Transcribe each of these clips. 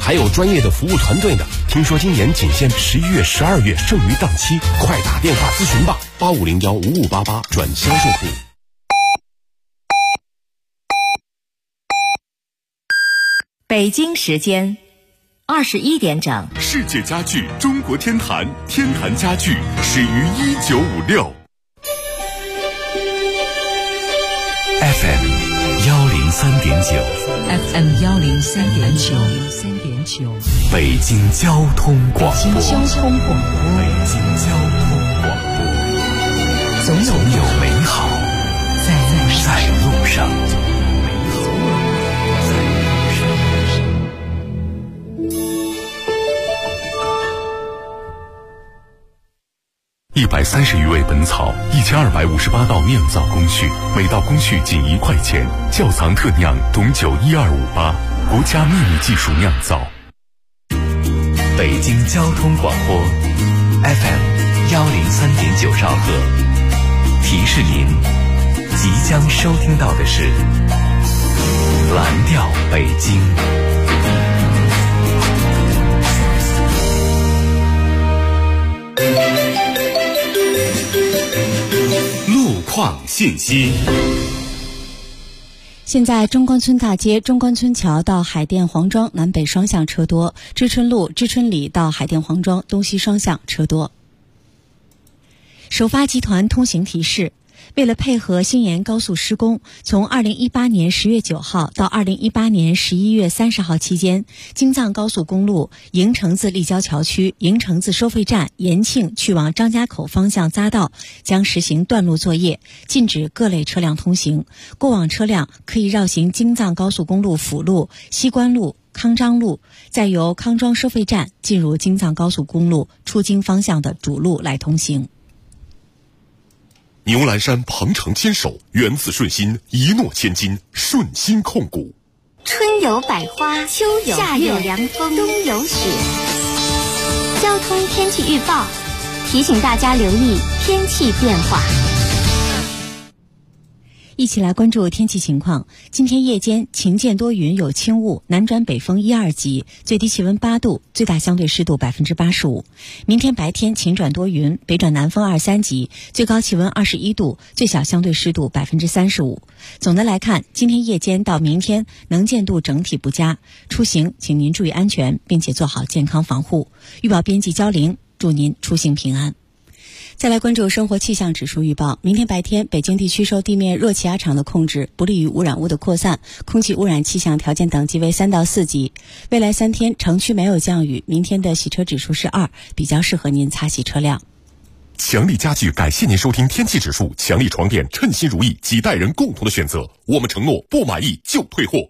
还有专业的服务团队呢。听说今年仅限11月、12月剩余档期，快打电话咨询吧，85015588转销售部。 北京时间21点整， 世界家具中国天坛，天坛家具始于1956。 FM 103.9 FM 103.9， 北京交通广播。 北京交通广播，总有美好在路上。 130余味本草，1258道酿造工序，每道工序仅1块钱。窖藏特酿董酒12588，国家秘密技术酿造。 北京交通广播 FM 103.9兆赫，提示您即将收听到的是蓝调北京。 路况信息。 现在中关村大街中关村桥到海淀黄庄南北双向车多，知春路知春里到海淀黄庄东西双向车多。首发集团通行提示：为了配合新延高速施工，从2018年10月9号到2018年11月30号期间，京藏高速公路营城自立交桥区、营城自收费站、延庆去往张家口方向匝道将实行断路作业，禁止各类车辆通行。过往车辆可以绕行京藏高速公路辅路、西关路、康庄路，再由康庄收费站进入京藏高速公路出京方向的主路来通行。 牛栏山鹏程坚守，源自顺心，一诺千金，顺心控股。 春有百花，秋有夏有凉风，冬有雪。交通天气预报提醒大家留意天气变化。 一起来关注天气情况。今天夜间晴间多云有轻雾，南转北风1、2级，最低气温8度，最大相对湿度85%。明天白天晴转多云，北转南风2、3级，最高气温21度，最小相对湿度35%。总的来看，今天夜间到明天能见度整体不佳，出行请您注意安全，并且做好健康防护。预报编辑焦玲，祝您出行平安。再来关注生活气象指数预报。明天白天，北京地区受地面热气压场的控制，不利于污染物的扩散，空气污染气象条件等级为3到4级。未来3天城区没有降雨，明天的洗车指数是2，比较适合您擦洗车辆。 强力家具感谢您收听天气指数，强力床垫称心如意，几代人共同的选择。我们承诺不满意就退货。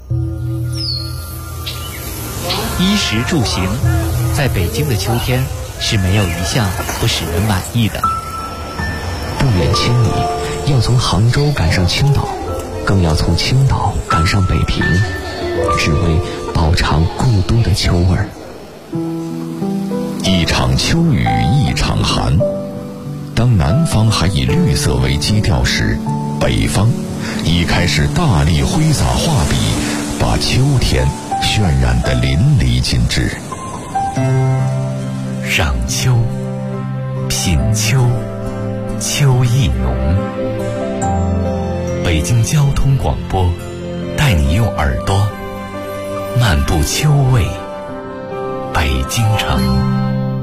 衣食住行，在北京的秋天是没有一项不使人满意的。 不远千里，要从杭州赶上青岛，更要从青岛赶上北平，只为饱尝故都的秋味儿。 一场秋雨一场寒，当南方还以绿色为基调时，北方已开始大力挥洒画笔，把秋天渲染得淋漓尽致。 赏秋，品秋，秋意浓。北京交通广播带你用耳朵漫步秋味北京城。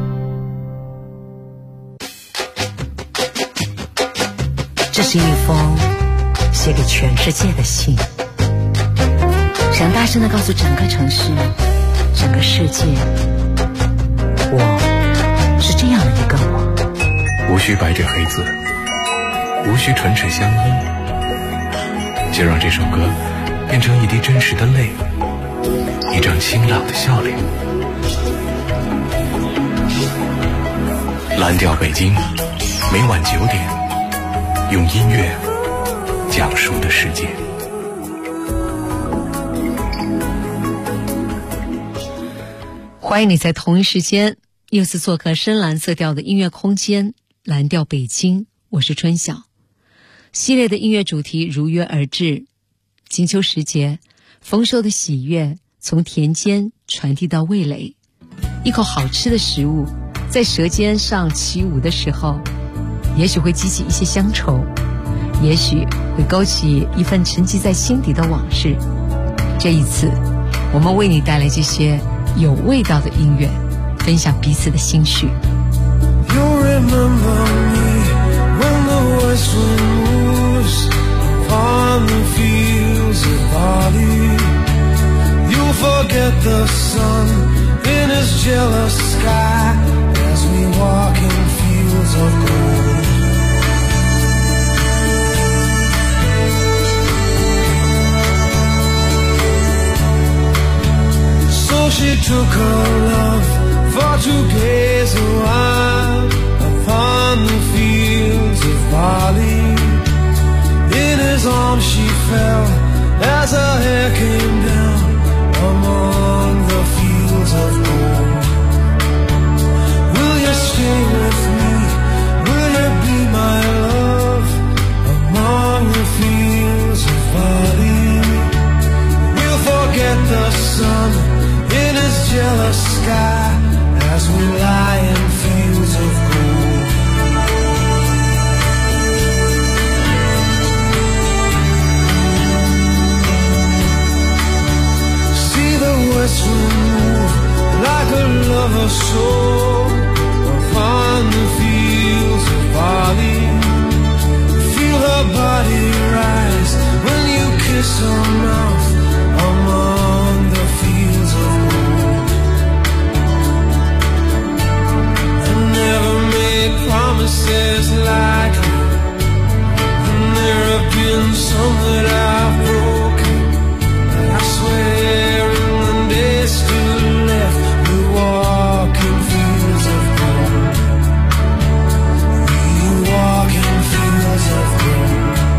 这是一封写给全世界的信，想大声地告诉整个城市、整个世界，我是这样的一个我。 无需白纸黑字，无需唇齿相依，就让这首歌变成一滴真实的泪，一张清朗的笑脸。蓝调北京，每晚9点，用音乐讲述的世界。 欢迎你在同一时间又次做客深蓝色调的音乐空间，蓝调北京，我是春晓。系列的音乐主题如约而至，金秋时节，丰收的喜悦从田间传递到味蕾。一口好吃的食物在舌尖上起舞的时候，也许会激起一些乡愁，也许会勾起一份沉积在心底的往事。这一次我们为你带来这些有味道的音乐，分享彼此的心绪。 You'll remember me when the west wind moves upon the fields of barley. You'll forget the sun in his jealous sky as we walk in fields of gold. So she took her love for to gaze a while upon the fields of barley. In his arms she fell as her hair came down among the fields of gold. Will you stay with me? Will you be my love among the fields of barley? We'll forget the sun in his jealous sky as we lie in fields of gold. See the west wind move like a lover's soul upon the fields of barley. Feel her body rise when you kiss her mouth among the fields of gold. Never made promises like you, and there have been some that I've broken. I swear in the days still left, we walk in fields of gold. We walk in fields of gold.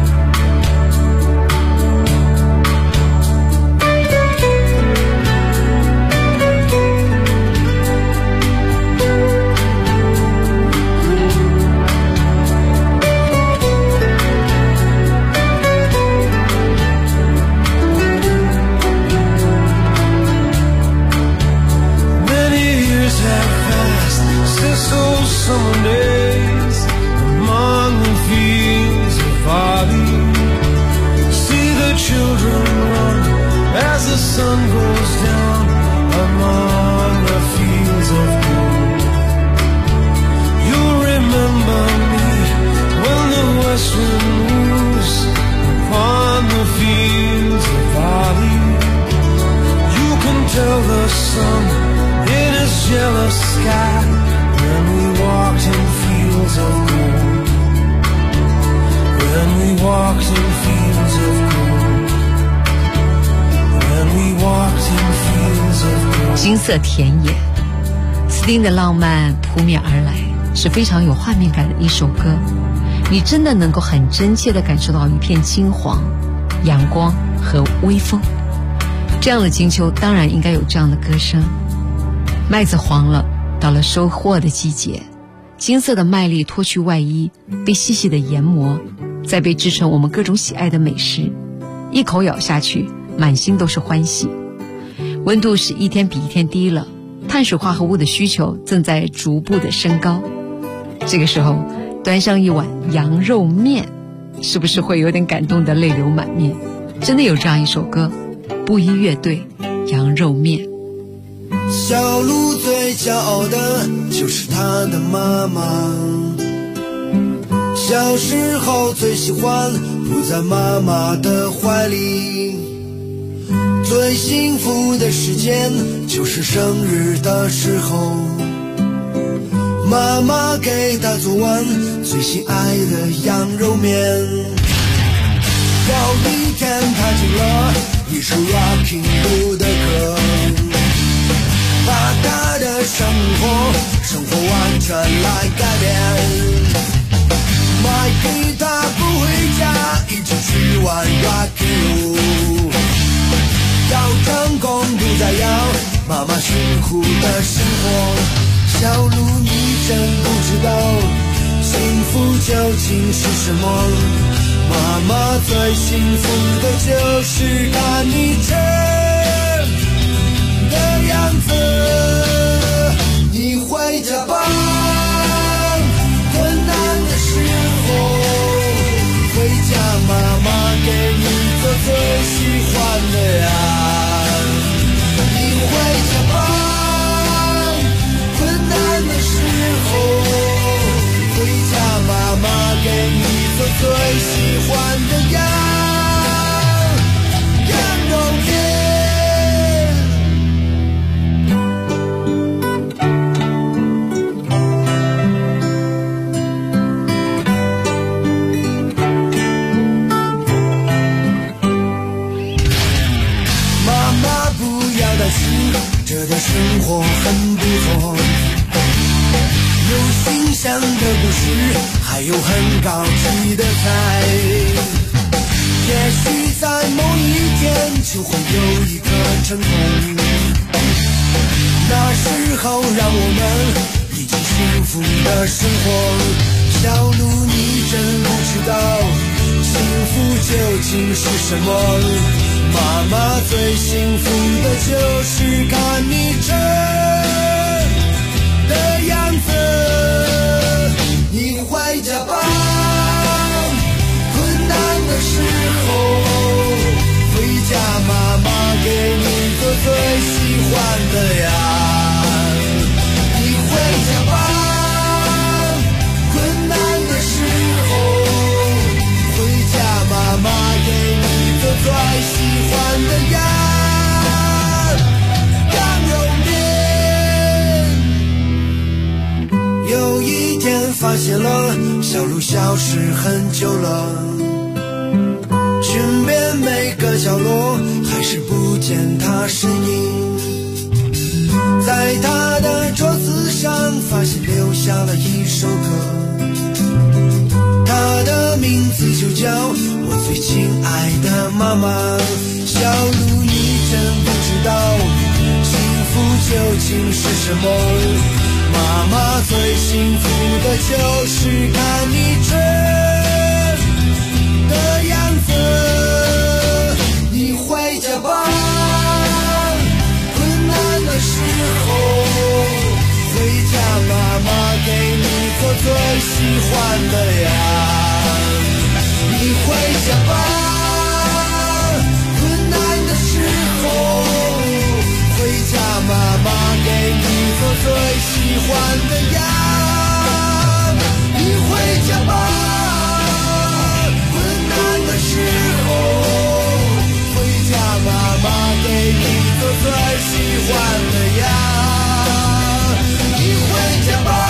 Those summer days among the fields of barley. See the children run as the sun goes down among the fields of gold. You'll remember me when the west wind moves upon the fields of barley. You can tell the sun in his jealous sky when we walked in fields of gold. When we walked in fields of gold. When we walked in fields of gold. 金色田野，斯汀的浪漫扑面而来，是非常有画面感的一首歌。你真的能够很真切地感受到一片金黄、阳光和微风。这样的金秋当然应该有这样的歌声。麦子黄了，到了收获的季节，金色的麦粒脱去外衣，被细细的研磨，再被制成我们各种喜爱的美食。一口咬下去，满心都是欢喜。温度是一天比一天低了，碳水化合物的需求正在逐步的升高。这个时候端上一碗羊肉面，是不是会有点感动的泪流满面？真的有这样一首歌，布衣乐队《羊肉面》。 小鹿最骄傲的就是他的妈妈，小时候最喜欢扑在妈妈的怀里，最幸福的时间就是生日的时候，妈妈给他做完最心爱的羊肉面。有一天他听了一首 Rocking Blue 的歌，把他的生活完全来改变。买吉他不回家，一起去玩 Rocking Blue。要成功不再要妈妈辛苦的生活，小鹿你真不知道幸福究竟是什么。妈妈最幸福的就是看你吃的生活很不错，有形象的故事，还有很高级的菜。也许在某一天就会有一个成功，那时候让我们一起幸福的生活。小鹿，你真不知道幸福究竟是什么，妈妈最幸福的就是看你真的样子。你回家吧，困难的时候回家，妈妈给你做最喜欢的呀。你回家吧，困难的时候回家，妈妈给你做最喜欢的呀，羊肉面。有一天发现了小鹿消失很久了，寻遍每个角落还是不见他身影，在他的桌子上发现留下了一首歌，他的名字就叫我最亲爱的妈妈。小鹿，你真不知道幸福究竟是什么，妈妈最幸福的就是看你真的样子。你回家吧，困难的时候回家，妈妈给你做最喜欢的呀。你回家吧，困难的时候回家，妈妈给你做最喜欢的呀。你回家吧，困难的时候回家，妈妈给你做最喜欢的呀。你回家吧，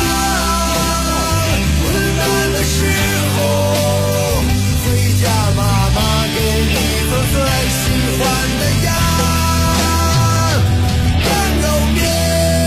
困难的时候回家，妈妈给你做最喜欢的呀，羊肉面。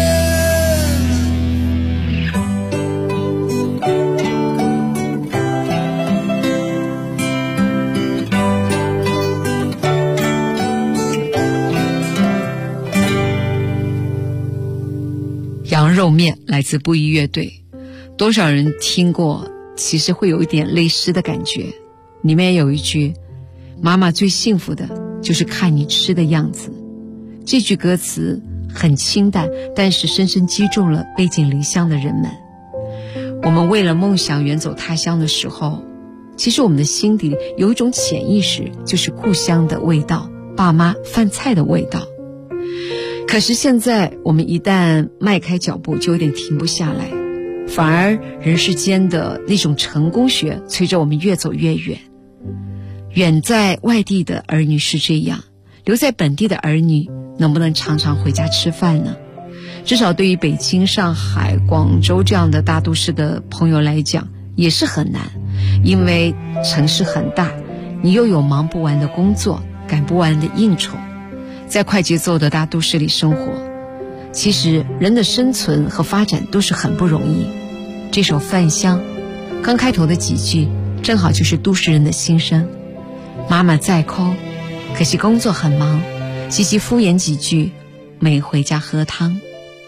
羊肉面来自布衣乐队，多少人听过，其实会有一点泪湿的感觉。里面有一句，妈妈最幸福的就是看你吃的样子。这句歌词很清淡，但是深深击中了背井离乡的人们。我们为了梦想远走他乡的时候，其实我们的心底里有一种潜意识，就是故乡的味道，爸妈饭菜的味道。可是现在我们一旦迈开脚步，就有点停不下来，反而人世间的那种成功学催着我们越走越远。远在外地的儿女是这样，留在本地的儿女能不能常常回家吃饭呢？至少对于北京、上海、广州这样的大都市的朋友来讲也是很难，因为城市很大，你又有忙不完的工作，赶不完的应酬，在快节奏的大都市里生活，其实人的生存和发展都是很不容易。这首《饭香》刚开头的几句正好就是都市人的心声。妈妈再抠，可惜工作很忙，细细敷衍几句，没回家喝汤。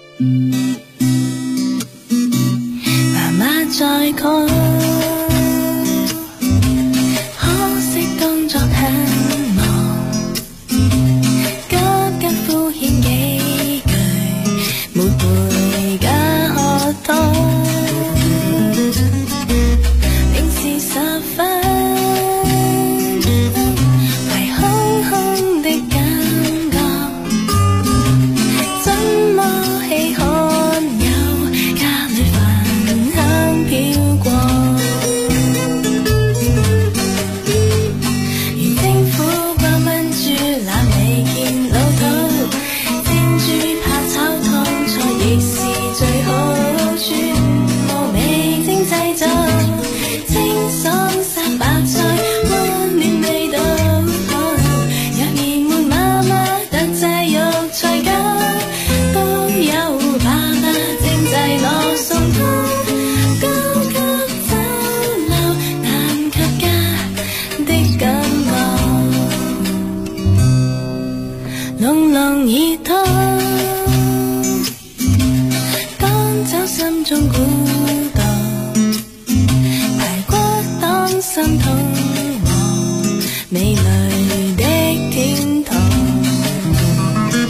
媽媽再講，可惜工作很忙，急急敷衍幾句，沒回家喝湯。平時十分為空空的感覺，怎麼稀罕有家裏飯香飄過。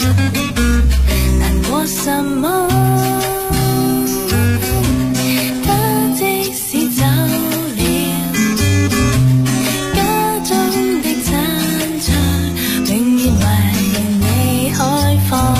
难过什么？他即使走了，家中的餐桌永遠為你開放。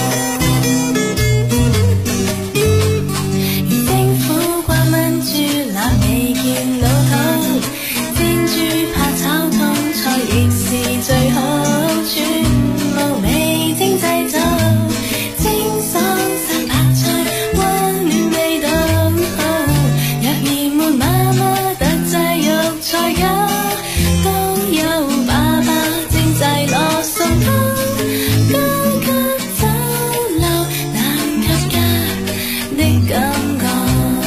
政府關燜豬腩未見老土，煎豬扒炒通菜亦是最好，全無味精製造，清爽散白菜溫暖味道好。若然沒媽媽特製肉菜價，都有爸爸精製羅宋湯，高級酒樓難及家的感覺。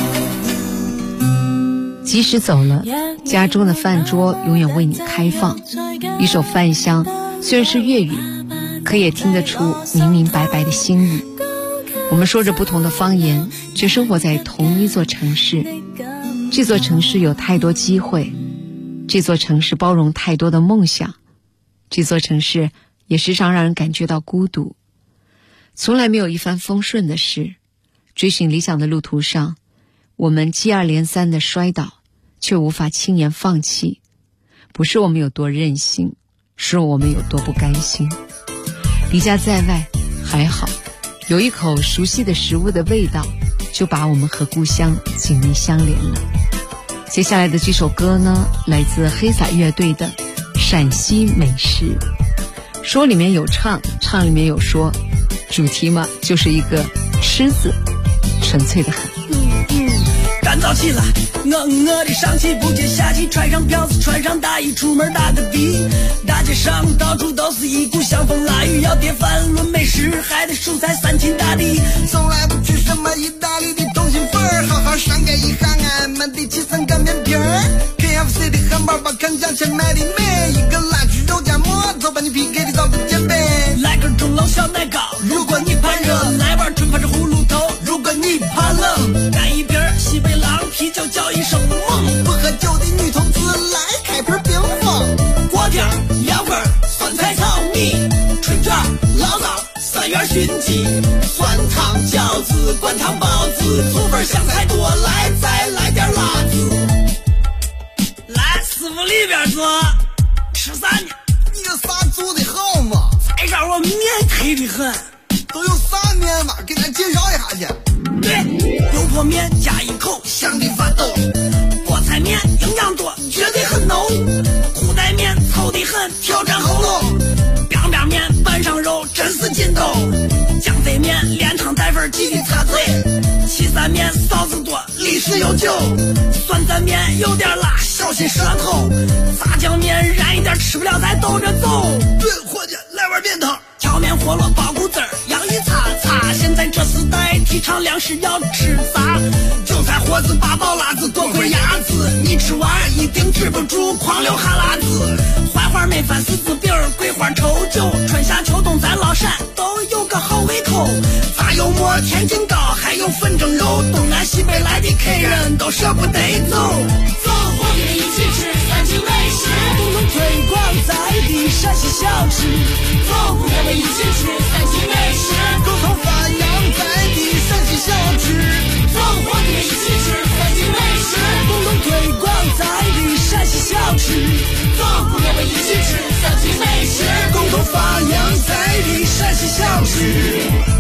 即使走了，家中的饭桌永远为你开放。一首饭香，虽然是粤语，可也听得出明明白白的心意。我们说着不同的方言，却生活在同一座城市。这座城市有太多机会，这座城市包容太多的梦想，这座城市也时常让人感觉到孤独。从来没有一帆风顺的事，追寻理想的路途上，我们接二连三的摔倒，却无法轻言放弃。不是我们有多任性，是我们有多不甘心。离家在外还好，有一口熟悉的食物的味道，就把我们和故乡紧密相连了。接下来的这首歌呢，来自黑撒乐队的《陕西美食》。说里面有唱，唱里面有说，主题嘛就是一个吃字，纯粹的很。 干早起来，我的上气不接下气，穿上票子，穿上大衣，出门打个的。大街上到处都是一股香风腊雨，要碟饭论美食，还得蔬菜三秦大地。 从来不去什么意大利的通心粉儿，好好上盖一下俺们的七层擀面皮儿。KFC 的汉堡包，看价钱买的美，一个辣猪肉夹馍，早把你 PK 的早不减肥。 来根钟楼小奶糕，如果你怕热，来碗春发这葫芦头，如果你怕冷，干一瓶西北狼啤酒，叫一声猛。 不喝酒的女同志来开瓶冰峰， 锅贴、凉粉、酸菜炒米、春卷、醪糟、三元熏鸡、酸汤饺子、灌汤包子、醋粉香菜多，来再来点辣子。来，师傅里边坐，吃啥呢？ 你有啥做的好吗？ 菜上我面忒的很。 都有啥面嘛？给咱介绍一下去。 对，油泼面加一口，香的发抖。菠菜面营养多，绝对很浓。裤带面糙的很，挑战喉咙。biang biang面拌上肉，真是劲头。酱肥面连汤带粉，记得擦嘴。岐山面臊子多，历史悠久。酸蘸面有点辣，小心舌头。炸酱面燃一点，吃不了再兜着走。 对，伙计，来碗面汤。 荞面饸饹包谷子儿，洋芋擦擦。现在这时代提倡粮食要吃啥？韭菜盒子、八宝辣子、多棍鸭子，你吃完一定止不住狂流哈喇子。槐花焖饭、柿子饼、桂花稠酒，春夏秋冬咱老陕都有个好胃口。炸油馍、天津糕，还有粉蒸肉，东南西北来的客人都舍不得走。走，我们一起吃三秦美食，共同推广在地陕西小吃。走，我们一起吃三秦美食， 共同发扬在地陕西小吃。 走，我们一起吃三秦美食，共同推广在地陕西小吃。走，我们一起吃三秦美食， 共同发扬在地陕西小吃。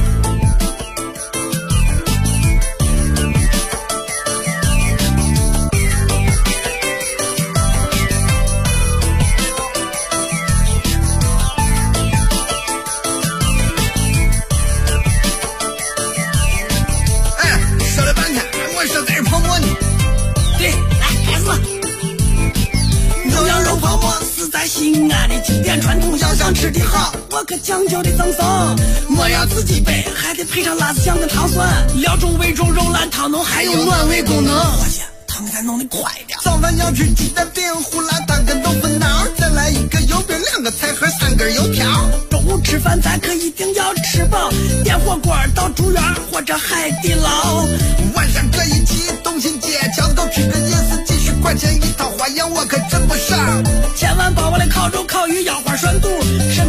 西安的经典传统，要想吃的好，我可讲究的赠送。莫要自己备，还得配上辣子酱跟糖蒜。料中味中肉烂汤浓，还有暖胃功能。伙计，汤给咱弄得快点。 早饭要吃鸡蛋饼、胡辣汤跟豆腐脑，再来一个油饼、2个菜盒、3根油条。 中午吃饭咱可一定要吃饱，点火锅到猪园或者海底捞。 晚上可以去东新街，桥头吃个夜市，几10块钱一套，花样我可真不少。 千万把我的烤肉、烤鱼、腰花、涮肚，什么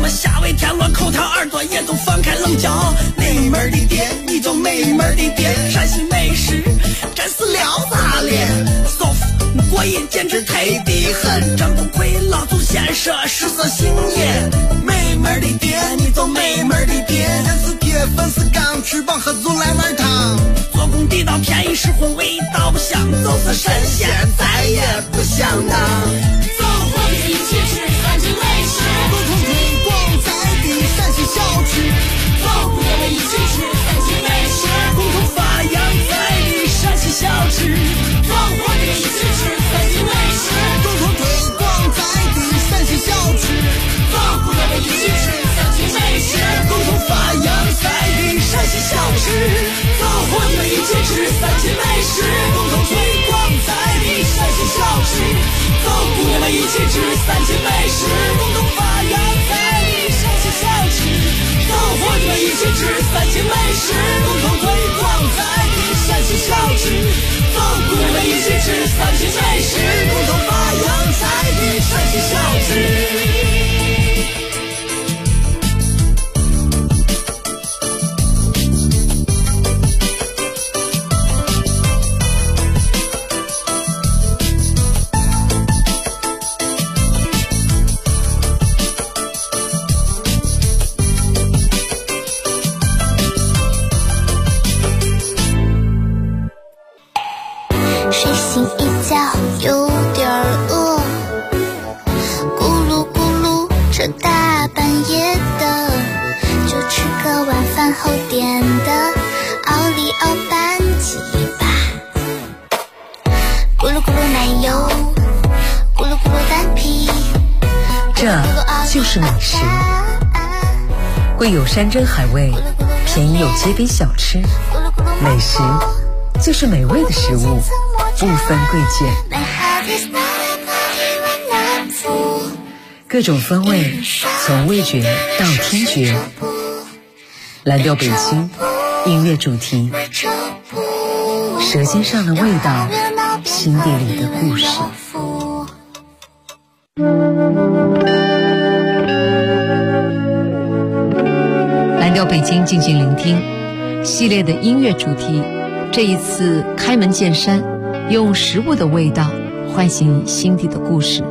么下围天罗口条耳朵也都放开棱角。美门的店你就美门的店，陕西美食真是撩炸脸，soft 过瘾简直忒的很，真不愧老祖先说食色性也。美门的店你就美门的店， 人是铁粉是钢，吃饱喝足来碗汤， 做工地道便宜实惠味道不香，就是神仙再也不想当。 走，我们一起吃三秦美食， 共同推广在地陕西小吃。 走，我们一起吃三秦美食， 共同发扬在地陕西小吃。 走，我们一起吃三秦美食， 共同推广在地陕西小吃。 走，我们一起吃三秦美食， 共同发扬在地陕西小吃。走，我们一起吃三秦美食，共同推广在地陕西小吃。走，姑娘们一起吃三秦美食，共同发扬在地陕西小吃。走，伙计们一起吃三秦美食，共同推广在地陕西小吃。走，姑娘们一起吃三秦美食，共同发扬在地陕西小吃。 睡醒一觉有点饿，咕噜咕噜这大半夜的，就吃个晚饭后点的奥利奥班鸡吧。咕噜咕噜奶油，咕噜咕噜蛋皮， 这就是美食，贵有山珍海味，便宜有街边小吃。美食就是美味的食物，不分贵贱，各种风味，从味觉到听觉。蓝调北京音乐主题，舌尖上的味道，心底里的故事。 蓝调北京，静静聆听系列的音乐主题，这一次开门见山，用食物的味道唤醒你心底的故事。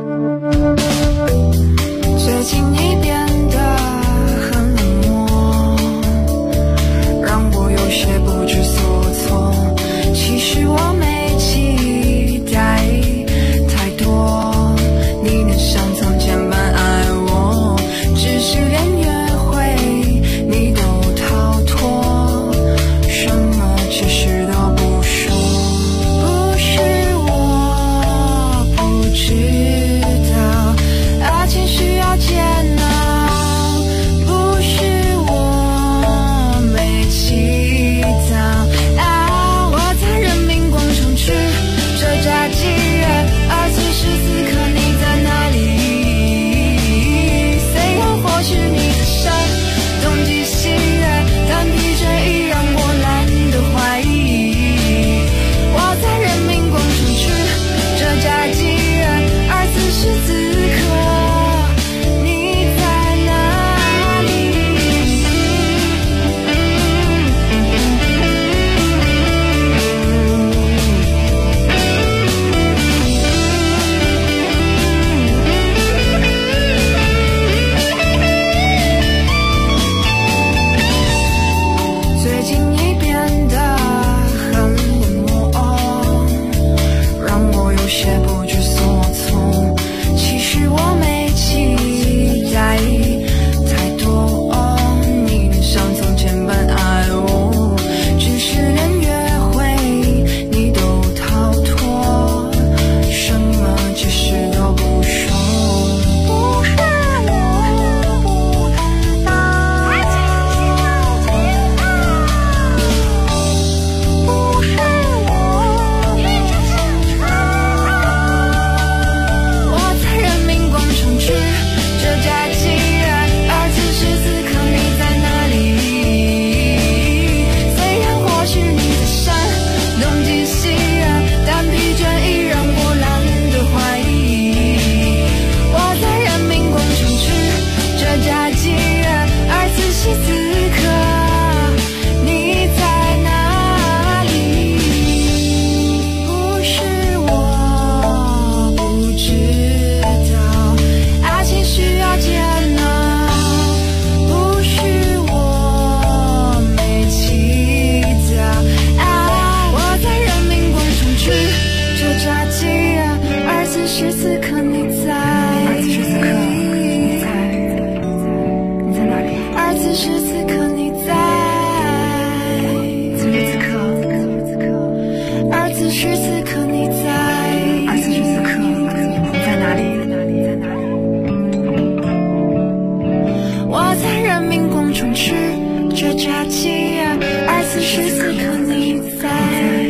最近你变得很冷漠，让我有些不知所措。其实我没期待太多，你能像从前般爱我，只是连约会你都逃脱，什么其实都不说。不是我不知时刻你在。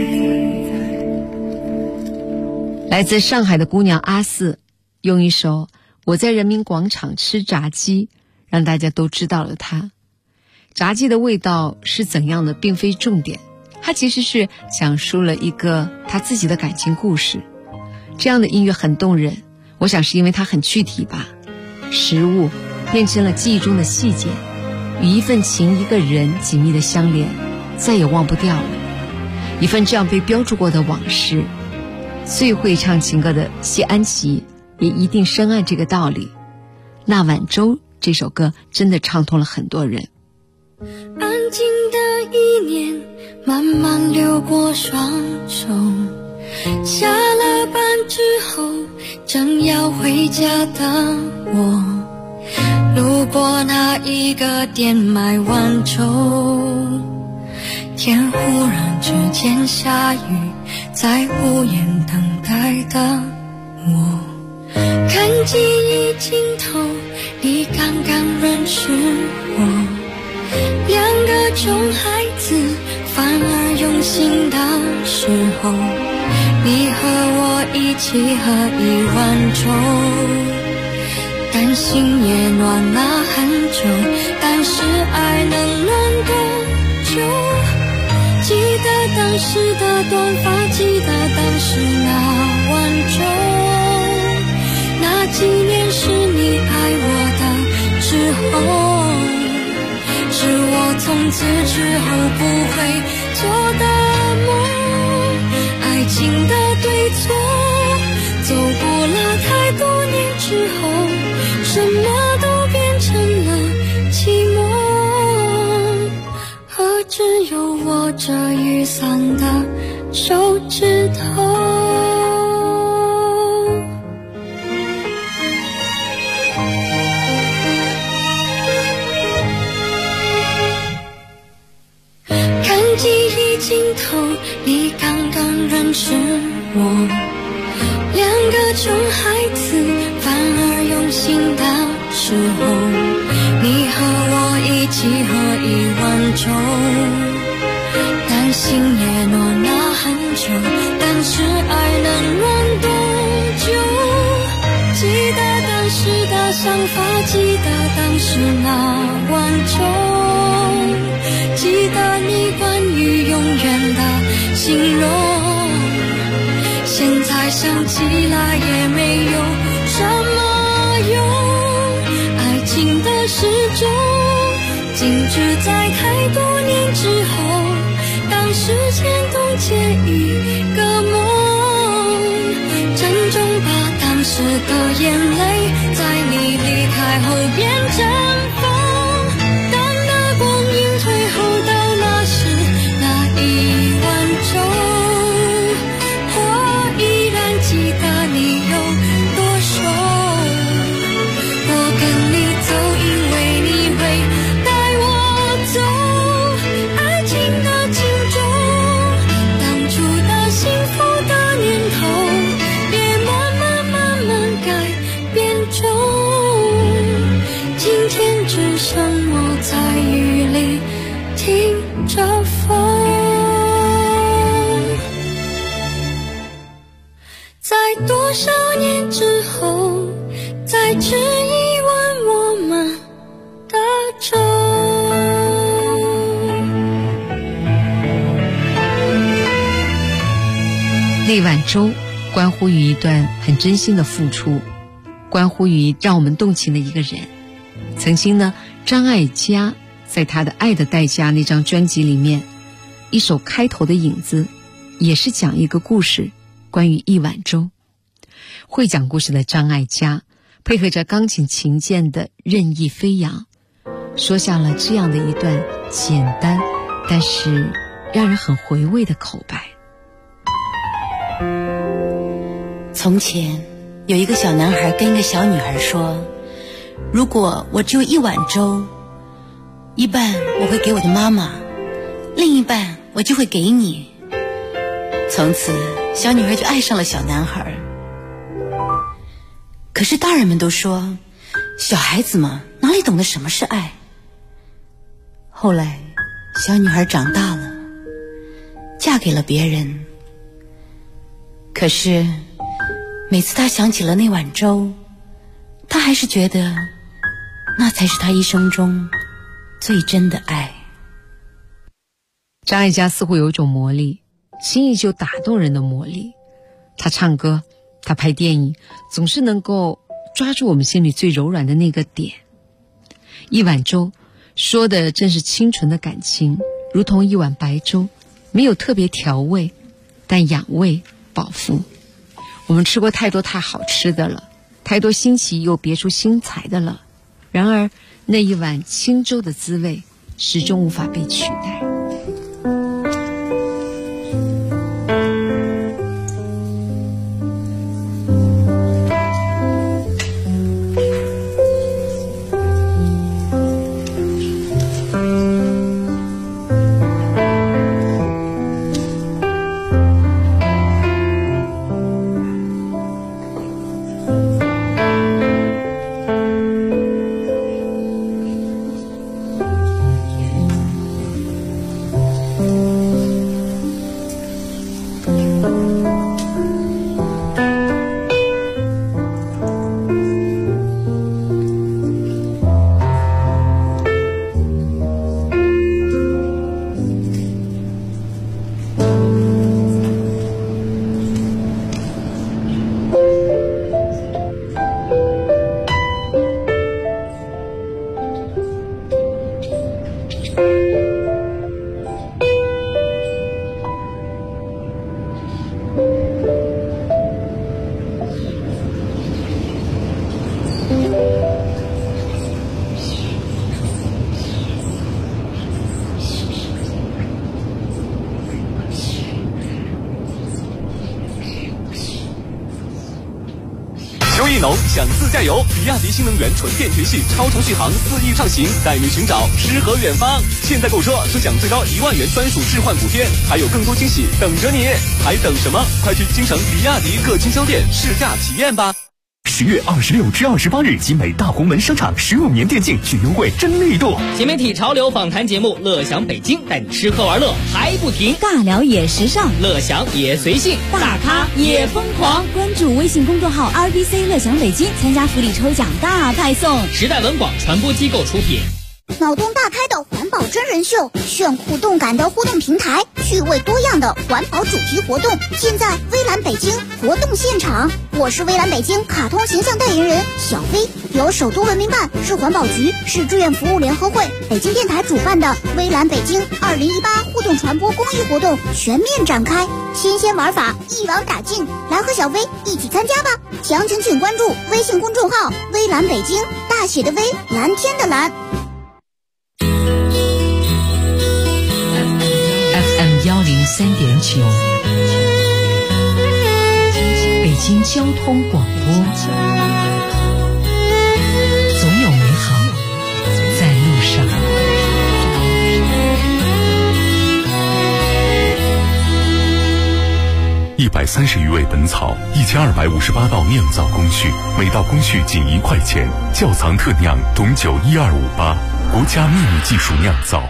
来自上海的姑娘阿四用一首《我在人民广场吃炸鸡》让大家都知道了她。炸鸡的味道是怎样的并非重点，它其实是讲述了一个她自己的感情故事。这样的音乐很动人，我想是因为它很具体吧。食物变成了记忆中的细节，与一份情一个人紧密的相连，再也忘不掉了。一份这样被标注过的往事，最会唱情歌的谢安琪也一定深谙这个道理。那晚舟这首歌真的唱通了很多人。 安静的一年慢慢流过双手，下了班之后正要回家的我，路过那一个店买完粥，天忽然之间下雨，在屋檐等待的我，看记忆尽头你刚刚认识我，两个穷孩子反而用心的时候，你和我一起喝一碗粥，担心也暖了很久，但是爱能暖多久？记得当时的短发，记得当时那碗粥，那几年是你爱我的时候，是我从此之后不会做的梦。爱情的对错，走过了太多年之后，什么都变成了寂寞，和只有握着雨伞的手指头。看记忆尽头，你刚刚认识我，两个穷孩子反而用心的时候，你和我一起喝一碗粥，担心也暖了很久，但是爱能暖多久？记得当时的想法，记得当时那碗粥，记得你关于永远的形容，现在想起来也没有什么用。爱情的时钟静止在太多年之后，当时牵动结一个梦，珍重把当时的眼泪在你离开后变成风。当那光阴退后到那时那一碗粥，我依然记得你有多熟。我跟你走，因为你会带我走。爱情的轻重，当初的幸福的念头，也慢慢改变中。今天只剩我在雨里听着风。在多少年之后，再吃一碗我们的粥。 那碗粥关乎于一段很真心的付出，关乎于让我们动情的一个人。曾经呢，张艾嘉在他的《爱的代价》那张专辑里面，一首开头的影子也是讲一个故事，关于一碗粥。会讲故事的张艾嘉配合着钢琴琴键的任意飞扬，说下了这样的一段简单但是让人很回味的口白。 从前有一个小男孩跟一个小女孩说，如果我只有一碗粥，一半我会给我的妈妈，另一半我就会给你。从此小女孩就爱上了小男孩。可是大人们都说，小孩子嘛，哪里懂得什么是爱。后来小女孩长大了， 嫁给了别人。可是每次他想起了那碗粥，他还是觉得那才是他一生中最真的爱。 张艾嘉似乎有一种魔力，轻易就打动人的魔力。他唱歌，他拍电影，总是能够抓住我们心里最柔软的那个点。一碗粥说的正是清纯的感情，如同一碗白粥，没有特别调味，但养胃饱腹。我们吃过太多太好吃的了，太多新奇又别出心裁的了，然而那一碗清粥的滋味始终无法被取代。 邱意浓想自驾游，比亚迪新能源纯电全系超长续航4亿畅行，带你寻找诗和远方。现在购车尊享最高1万元专属置换补贴，还有更多惊喜等着你，还等什么？快去京城比亚迪各经销店试驾体验吧。 10月26至28日，集美大红门商场15年电竞巨优惠真力度。 新媒体潮流访谈节目《乐享北京》，带你吃喝玩乐还不停， 尬聊也时尚， 乐享也随性， 大咖也疯狂。关注微信公众号 RBC 乐享北京，参加福利抽奖大派送。 时代文广传播机构出品。 脑洞大开的环保真人秀，炫酷动感的互动平台，趣味多样的环保主题活动，现在微蓝北京活动现场。我是微蓝北京卡通形象代言人小薇，由首都文明办、市环保局、市志愿服务联合会、北京电台主办的微蓝北京2018互动传播公益活动全面展开，新鲜玩法一网打尽，来和小薇一起参加吧！详情请关注微信公众号微蓝北京，大写的微，蓝天的蓝。 103.9，北京交通广播，总有美好在路上。 130余味本草，1258道酿造工序，每道工序仅1块钱。窖藏特酿董酒12588，国家秘密技术酿造。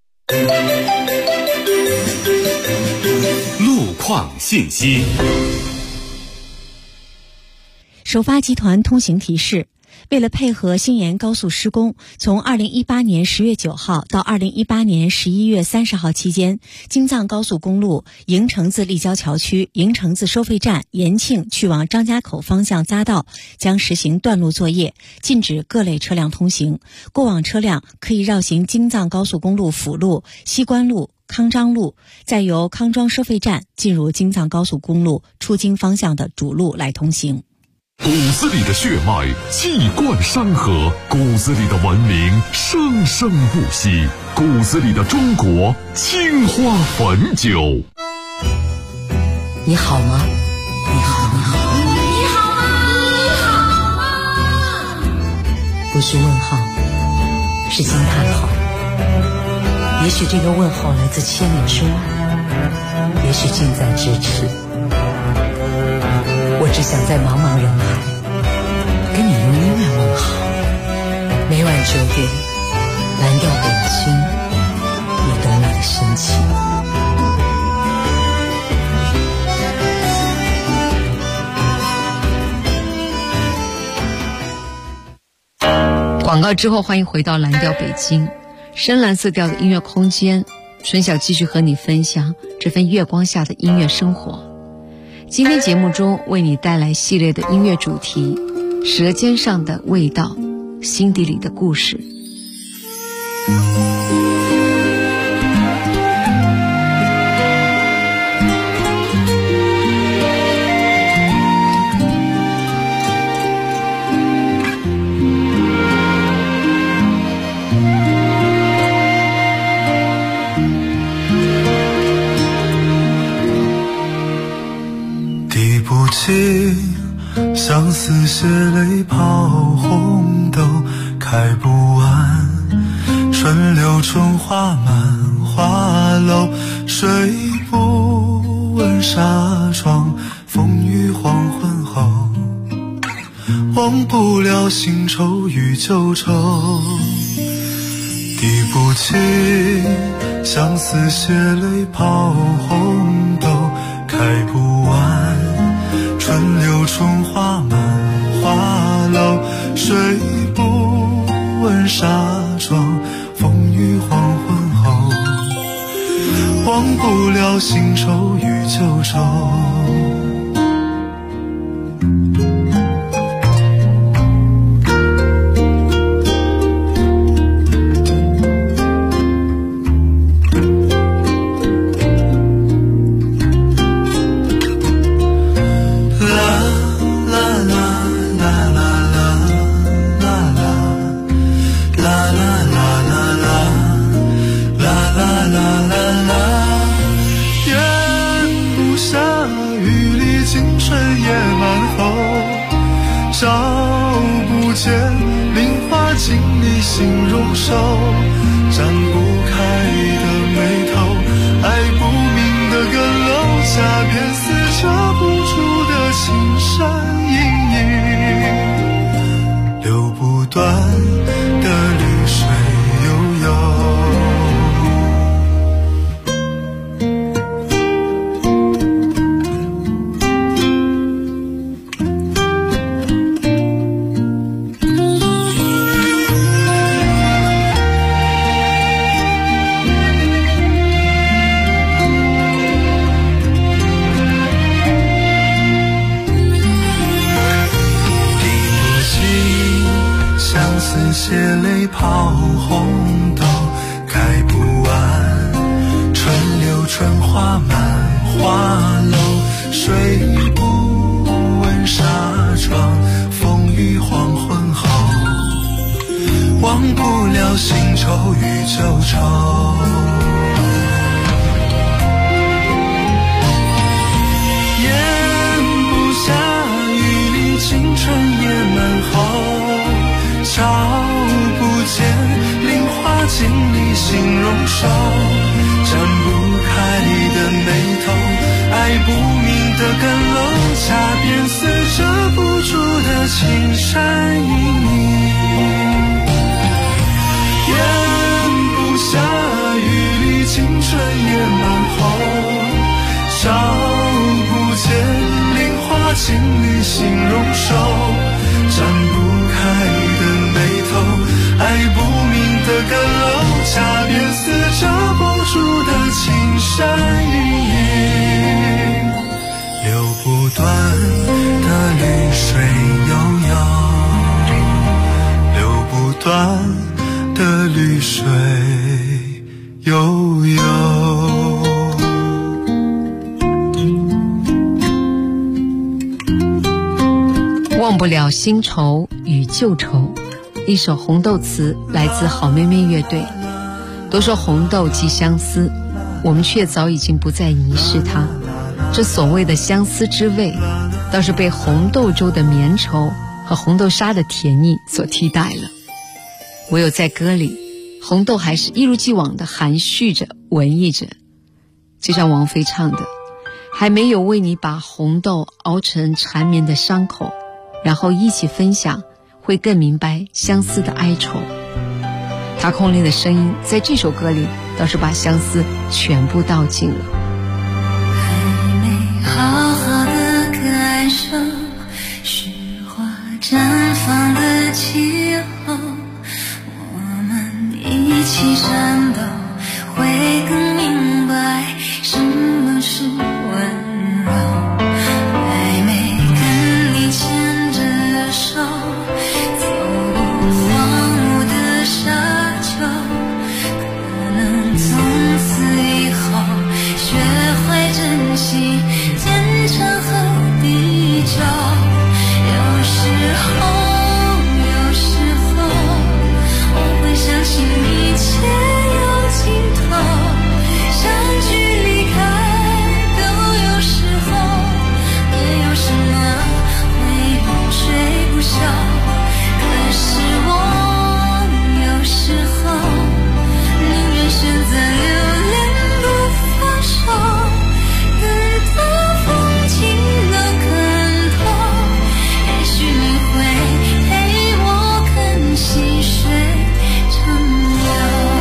路况信息。 首发集团通行提示：为了配合新延高速施工，从2018年10月9号到2018年11月30号期间，京藏高速公路营城自立交桥区营城自收费站延庆去往张家口方向匝道将实行断路作业，禁止各类车辆通行。过往车辆可以绕行京藏高速公路辅路、西关路、康庄路，再由康庄收费站进入京藏高速公路出京方向的主路来通行。 骨子里的血脉气贯山河，骨子里的文明生生不息，骨子里的中国青花汾酒。 你好吗？你好，你好， 你好吗？你好吗？ 不是问号，是惊叹号。也许这个问候来自千里之外，也许近在咫尺。我只想在茫茫人海跟你用音乐问好。每晚9点，蓝调北京，你懂我的深情。 广告之后，欢迎回到蓝调北京，深蓝色调的音乐空间，春晓继续和你分享这份月光下的音乐生活。今天节目中为你带来系列的音乐主题，舌尖上的味道，心底里的故事。 相思血泪泡红豆开不完，春柳春花满花楼，睡不稳纱窗，风雨黄昏后，忘不了新愁与旧愁。滴不尽相思血泪泡红豆开不完，春柳春花满花楼，睡不稳纱窗，风雨黄昏后，忘不了新愁与旧愁。血泪泡红豆开不完，春柳春花满花楼，睡不稳纱窗，风雨黄昏后，忘不了新愁与旧愁。咽不下雨里青春野蛮后，找不见菱花镜里形容瘦，展不开的眉头，爱不明的更楼，恰便似遮不住的青山隐隐。咽不下雨里青春野蛮后，找不见菱花镜里形容瘦，展不开的眉头，爱不明的更楼，恰便似遮不住的青山隐隐。流不断的绿水悠悠，流不断的绿水悠悠。 忘不了新愁与旧愁，一首红豆词来自好妹妹乐队。都说红豆即相思，我们却早已经不再凝视它。这所谓的相思之味，倒是被红豆粥的绵稠和红豆沙的甜腻所替代了。唯有在歌里，红豆还是一如既往的含蓄着文艺着，就像王菲唱的，还没有为你把红豆熬成缠绵的伤口，然后一起分享，会更明白相思的哀愁。他空灵的声音在这首歌里倒是把相思全部道尽了。 还没好好的感受雪花绽放的气候， 战斗，会更明白什么是温柔。还没跟你牵着手，走过荒芜的沙丘，可能从此以后学会珍惜天长和地久。有时候我会相信一切有尽头，相聚离开都有时候，没有什么会永垂不朽。可是我有时候宁愿选择留恋不放手，等到风景都看透，也许你会陪我看细水长流。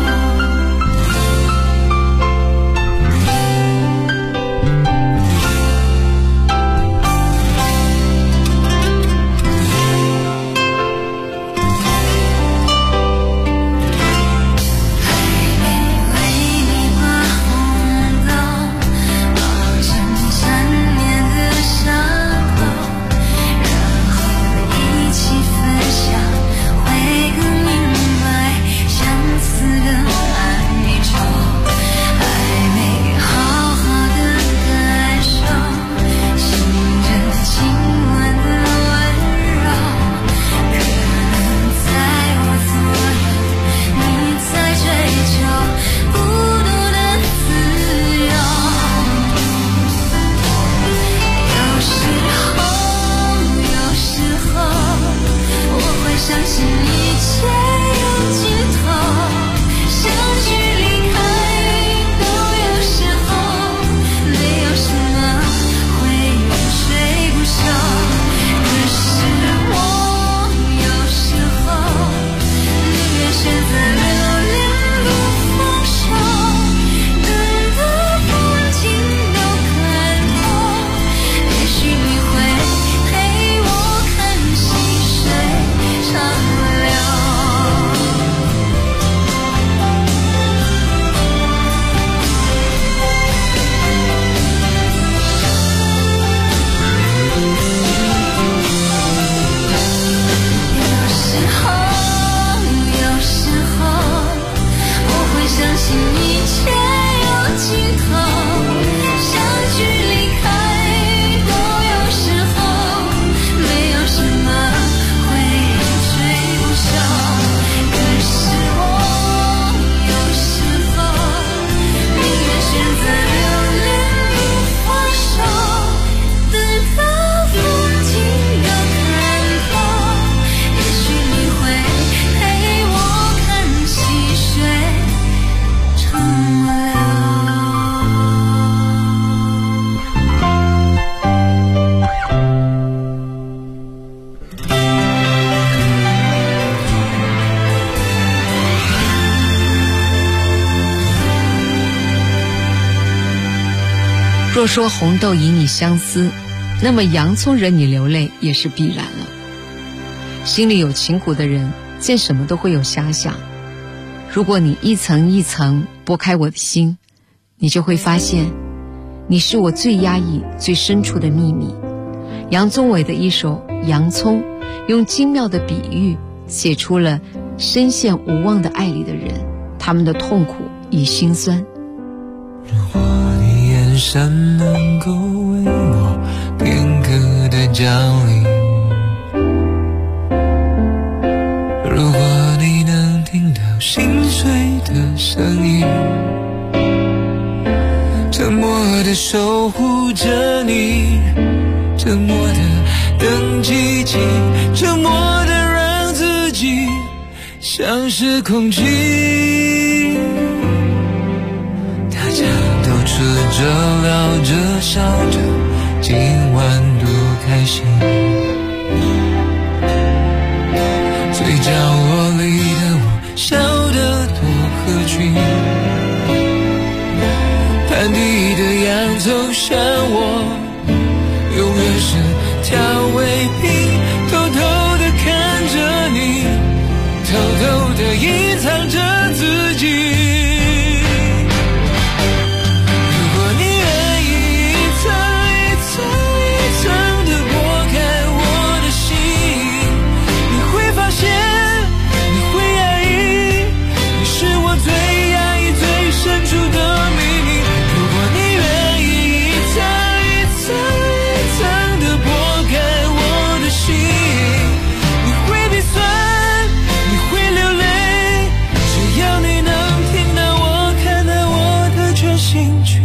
若说红豆引你相思，那么洋葱惹你流泪也是必然了。心里有情苦的人，见什么都会有遐想。如果你一层一层剥开我的心，你就会发现，你是我最压抑、最深处的秘密。杨宗纬的一首《洋葱》，用精妙的比喻写出了深陷无望的爱里的人，他们的痛苦与心酸。 如果你眼神能够为我片刻的降临，如果你能听到心碎的声音，沉默地守护着你，沉默地等奇迹，沉默地让自己像是空气。大家都吃着聊着笑着，今晚多开心，最角落里的我笑得多合群，盘底的洋葱像我永远是调味品，偷偷地看着你，偷偷地隐藏着自己。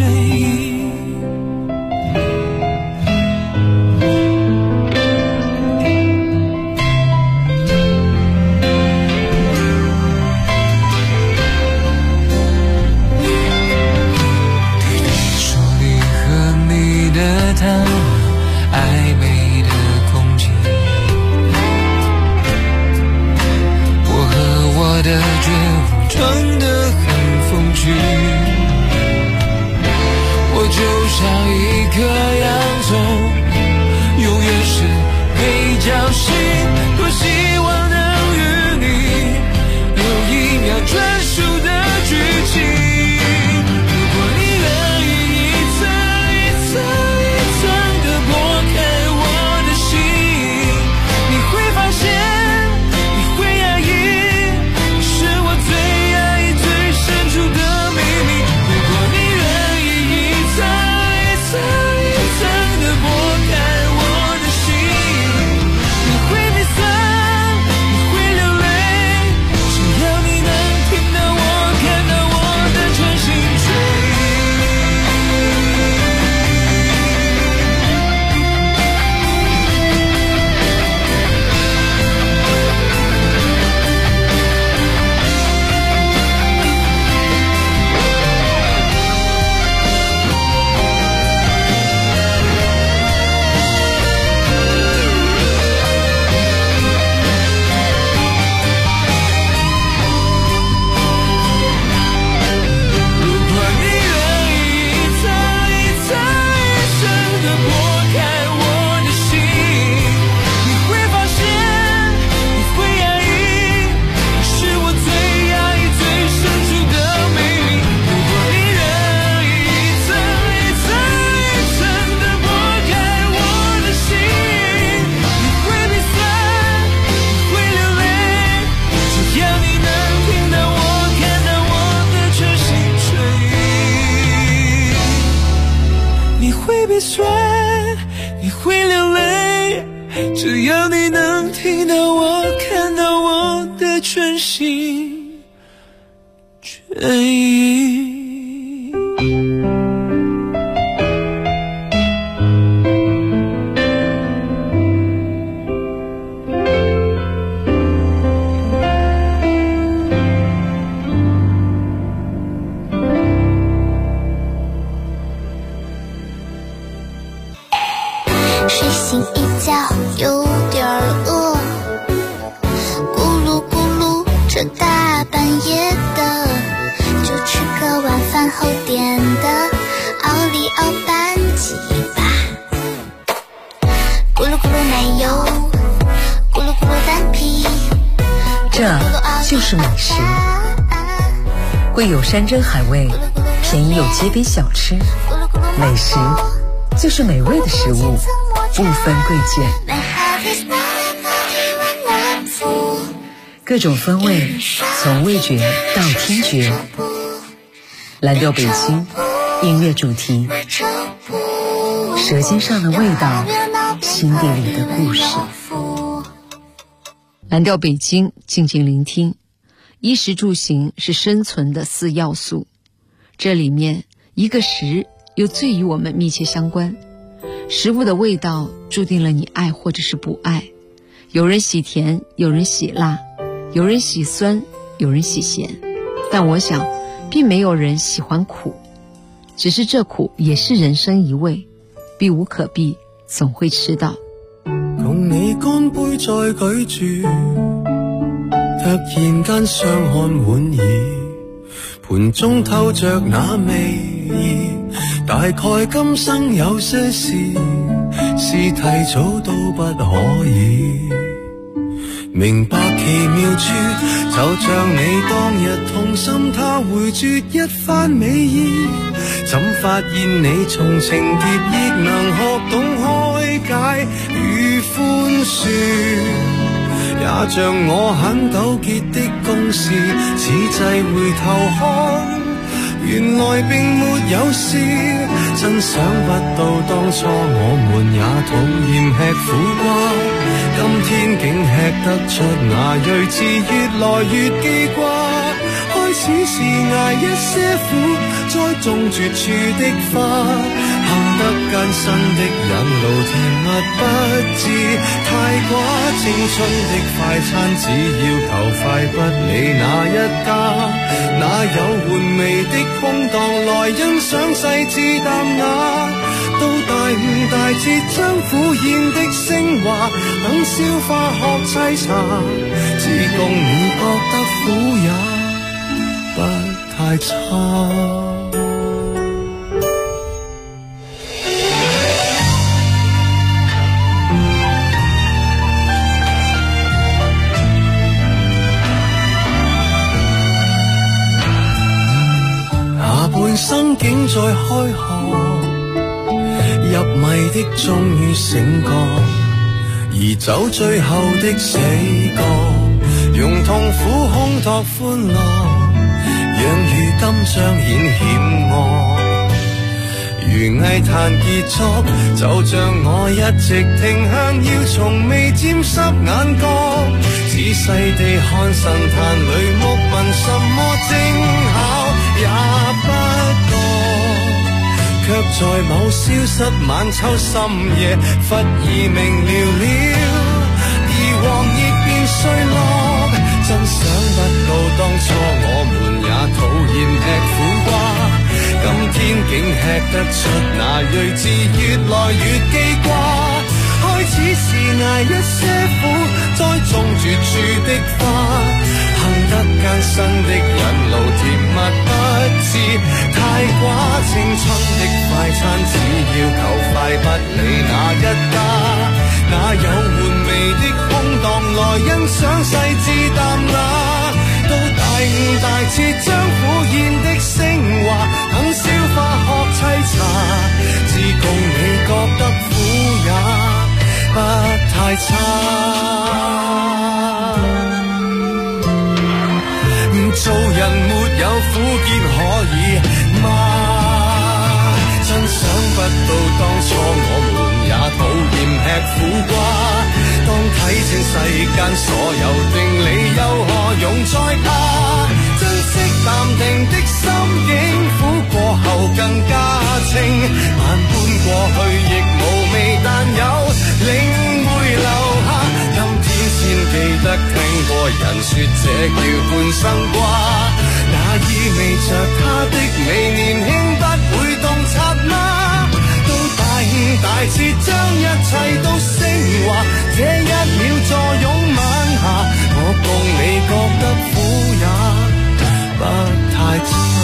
意。暧昧的空气，我和我的觉悟装得很风趣，我就像一颗洋葱，永远是没交心，多希望能与你有一秒专属的剧情。你会流泪，只要你能听到我，看到我的全心全意。 睡醒一觉有点饿，咕噜咕噜这大半夜的，就吃个晚饭后点的奥利奥班鸡吧。咕噜咕噜奶油，咕噜咕噜蛋皮， 这就是美食，贵有山珍海味，便宜有街边小吃。美食就是美味的食物，不分贵贱，各种风味从味觉到听觉。蓝调北京音乐主题，舌尖上的味道，心底里的故事。 蓝调北京，静静聆听。衣食住行是生存的4要素，这里面一个食又最与我们密切相关。食物的味道注定了你爱或者是不爱，有人喜甜，有人喜辣，有人喜酸，有人喜咸，但我想并没有人喜欢苦，只是这苦也是人生一味，避无可避，总会吃到。 共你乾杯再舉住，突然間相看莞爾，盤中透着那味意，大概今生有些事是提早都不可以明白奇妙處，就像你當日痛心他回絕一番美意，怎發現你從情劫亦能學懂開解與寬恕，也像我很糾結的公事，此際回頭看原來並沒有事，真想不到當初我們也討厭吃苦瓜，今天竟吃得出那睿智，越來越記掛，開始是捱一些苦，栽種絕處的花，行得艱辛的引路甜蜜不致太寡，青春的快餐只要求快，不理哪一家，哪有玩味的空檔來欣賞細緻淡雅，到大悟大徹將苦厭的升華，等消化學沏茶，只供你覺得苦也不太差。半生竟在開學，入迷的終於醒覺，移走最後的死角，用痛苦烘托歡樂，讓如今彰顯險惡。如藝壇結束，就像我一直停向，要從未沾濕眼角，仔細地看神壇裏木紋什麼精巧也不覺，卻在某消失晚秋深夜，忽而明了了，而黃葉變碎落。真想不到當初我們也討厭吃苦瓜，今天竟吃得出那睿智越來越記掛。開始是捱一些苦，栽種絕處的花，行得艱辛的引路甜蜜不致太寡，青春的快餐只要求快，不理哪一家，哪有玩味的空檔來欣賞細緻淡雅，到大悟大徹將苦厭的升華，等消化學沏茶，只共你覺得苦也不太差。做人沒有苦澀可以嗎？真想不到當初我們也討厭吃苦瓜，當睇清世間所有定理，又何用再怕？珍惜淡定的心境，苦過後更加清，萬般過去亦無味，但有領會留下。今天先記得聽過人說這叫半生瓜，那意味着他的美年輕不會洞察嗎？到大悟大徹將一切都升華，這一秒坐擁晚霞，我共你覺得苦也不太差。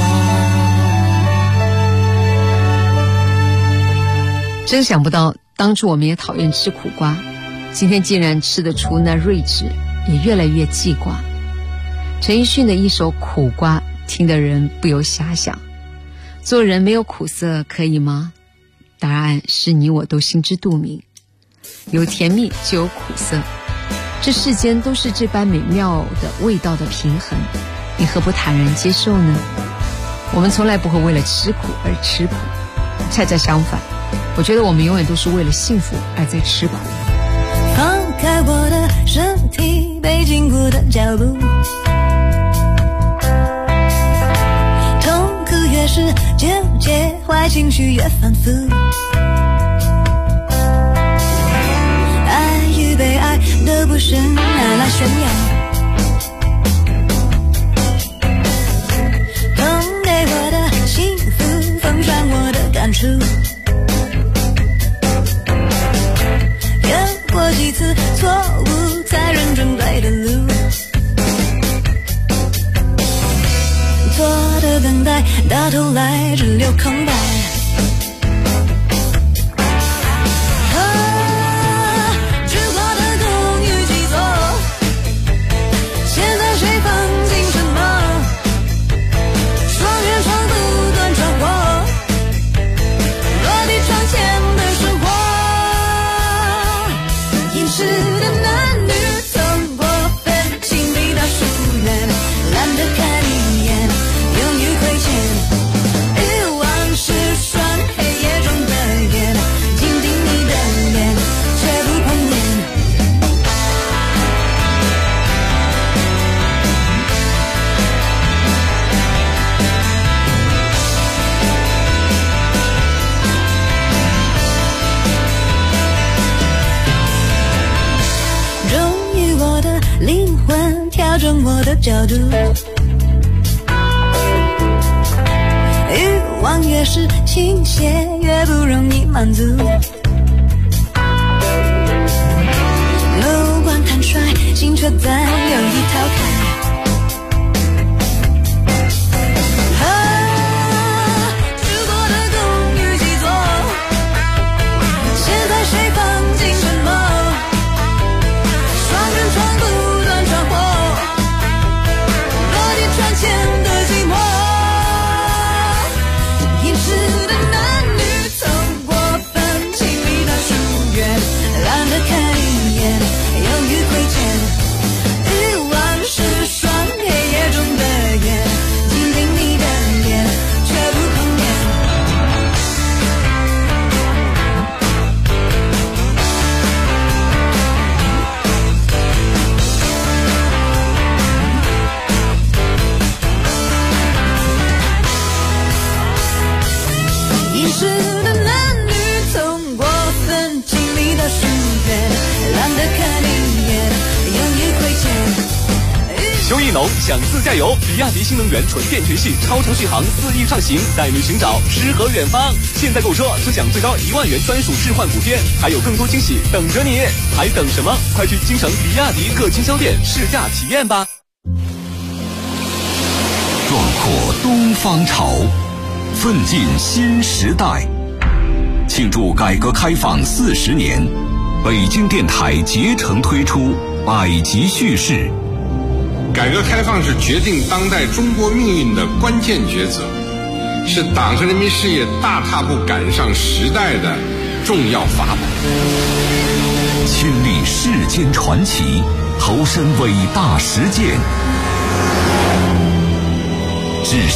真想不到当初我们也讨厌吃苦瓜，今天竟然吃得出那睿智，也越来越记挂。陈奕迅的一首《苦瓜》听的人不由遐想，做人没有苦涩可以吗？答案是你我都心知肚明，有甜蜜就有苦涩，这世间都是这般美妙的味道的平衡，你何不坦然接受呢？我们从来不会为了吃苦而吃苦，恰恰相反，我觉得我们永远都是为了幸福而在吃苦。 放开我的身体，被禁锢的脚步，痛苦越是纠结，坏情绪越反复，爱与被爱都不是拿来炫耀，痛给我的幸福，风穿我的感触，越过几次错误，才认准对的路，错的等待，到头来只留空白。吃过的痛与几座，现在谁放进什么？双人床不断穿过，落地窗前的生活。厌世的男女从过分心比到疏远，懒得看一眼，勇于亏欠，欲望是中我的角度。欲望越是倾斜，越不容易满足。目光坦率，心却在有意逃开。 邱意浓想自驾游，比亚迪新能源纯电全系超长续航4亿畅行，带你寻找诗和远方。现在购车只享最高1万元专属置换补贴，还有更多惊喜等着你，还等什么？快去京城比亚迪各经销店试驾体验吧！ 壮阔东方潮，奋进新时代。庆祝改革开放40年，北京电台竭诚推出百集叙事。 改革开放是决定当代中国命运的关键抉择，是党和人民事业大踏步赶上时代的重要法宝。 亲历世间传奇，投身伟大实践，置